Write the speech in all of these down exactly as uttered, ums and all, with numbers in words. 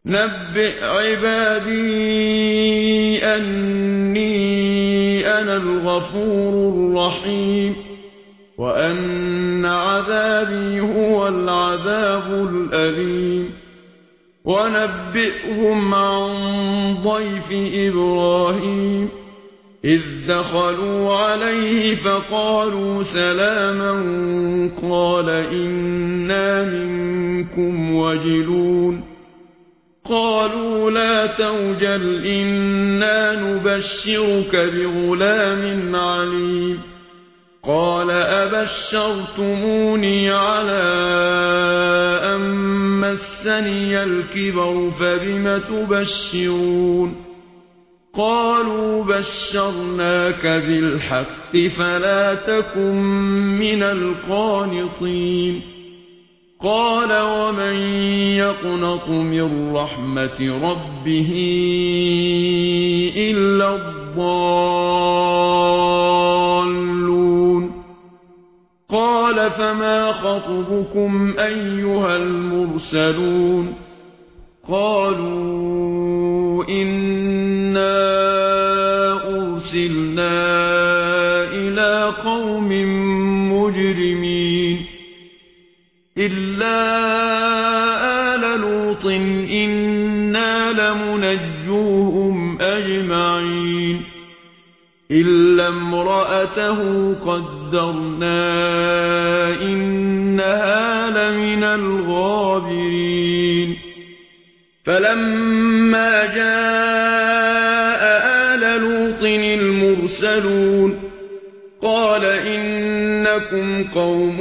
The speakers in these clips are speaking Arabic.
نبئ عبادي أني أنا الغفور الرحيم وأن عذابي هو العذاب الأليم ونبئهم عن ضيف إبراهيم إذ دخلوا عليه فقالوا سلاما قال إنا منكم وجلون قالوا لا توجل إنا نبشرك بغلام عليم قال أبشرتموني على أن مسني الكبر فبم تبشرون قالوا بشرناك بالحق فلا تكن من القانطين قال ومن يقنط من رحمة ربه إلا الضالون قال فما خطبكم أيها المرسلون قالوا إنا أرسلنا إلى قوم مجرمين إلا آل لوط إنا لمنجوهم أجمعين إلا امرأته قدرنا إنها لمن الغابرين فلما جاء آل لوط المرسلون قال إنكم قوم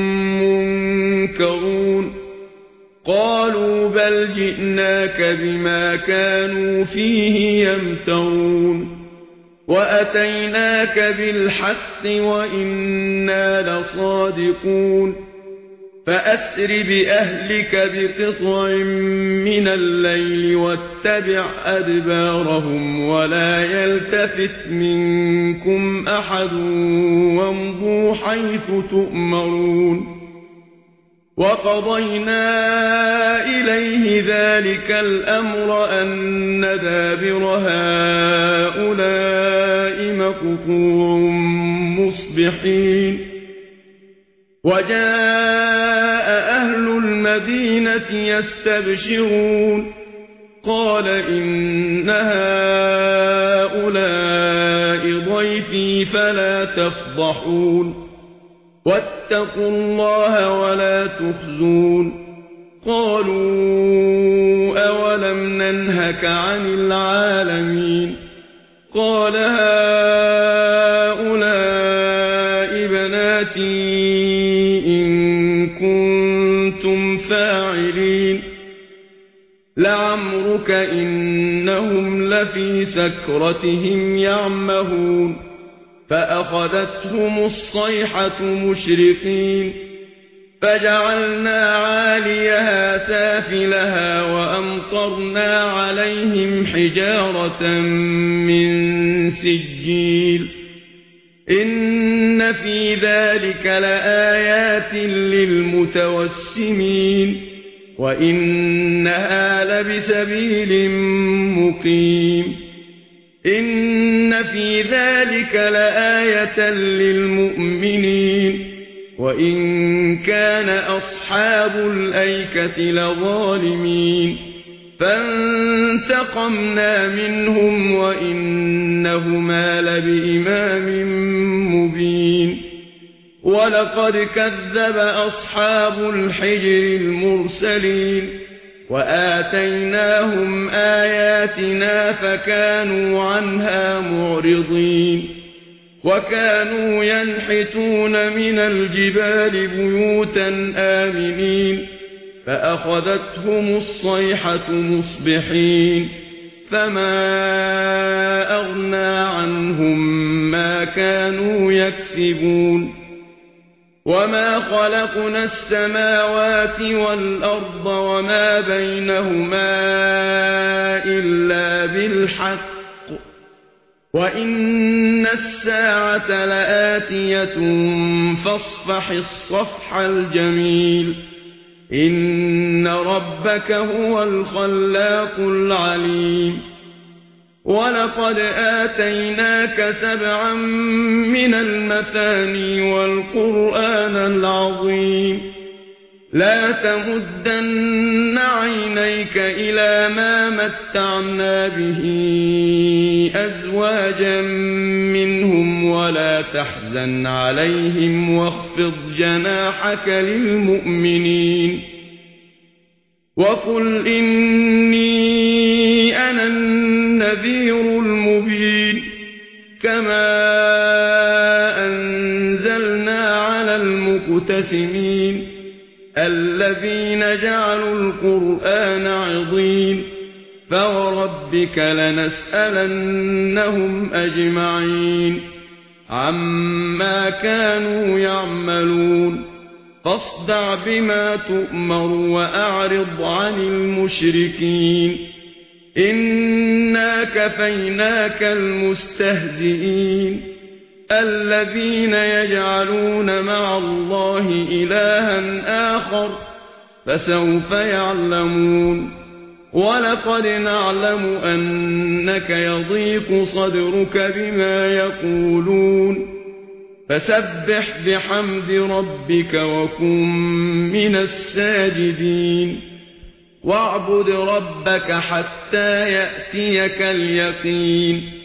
منكرون قالوا بل جئناك بما كانوا فيه يمترون وأتيناك بالحق وإنا لصادقون فأسر بأهلك بقطع من الليل واتبع أدبارهم ولا يلتفت منكم أحد وامضوا حيث تؤمرون وقضينا إليه ذلك الأمر أن دابر هؤلاء مقطوع مصبحين وجاء أهل المدينة يستبشرون قال إن هؤلاء ضيفي فلا تفضحون واتقوا الله ولا تخزون قالوا أولم ننهك عن العالمين قال هؤلاء بناتي إن كنتم فاعلين لعمرك إنهم لفي سكرتهم يعمهون فأخذتهم الصيحة مشرقين فجعلنا عاليها سافلها وأمطرنا عليهم حجارة من سجيل إن في ذلك لآيات للمتوسمين وإنها لبسبيل مقيم إن في ذلك لآية للمؤمنين وإن كان أصحاب الأيكة لظالمين فانتقمنا منهم وإنهما لبإمام مبين ولقد كذب أصحاب الحجر المرسلين وآتيناهم آياتنا فكانوا عنها معرضين وكانوا ينحتون من الجبال بيوتا آمنين فأخذتهم الصيحة مصبحين فما أغنى عنهم ما كانوا يكسبون وما خلقنا السماوات والأرض وما بينهما إلا بالحق وإن الساعة لآتية فاصفح الصفح الجميل إن ربك هو الخلاق العليم ولقد آتيناك سبعا من المثاني والقرآن العظيم لا تمدن عينيك إلى ما متعنا به أزواجا منهم ولا تحزن عليهم واخفض جناحك للمؤمنين وقل إني أنا النذير المبين كما أنزلنا على المقتسمين الذين جعلوا القرآن عضين فوربك لنسألنهم أجمعين عما كانوا يعملون فاصدع بما تؤمر وأعرض عن المشركين إنا كفيناك المستهزئين الذين يجعلون مع الله إلها آخر فسوف يعلمون ولقد نعلم أنك يضيق صدرك بما يقولون فسبح بحمد ربك وكن من الساجدين واعبد ربك حتى يأتيك اليقين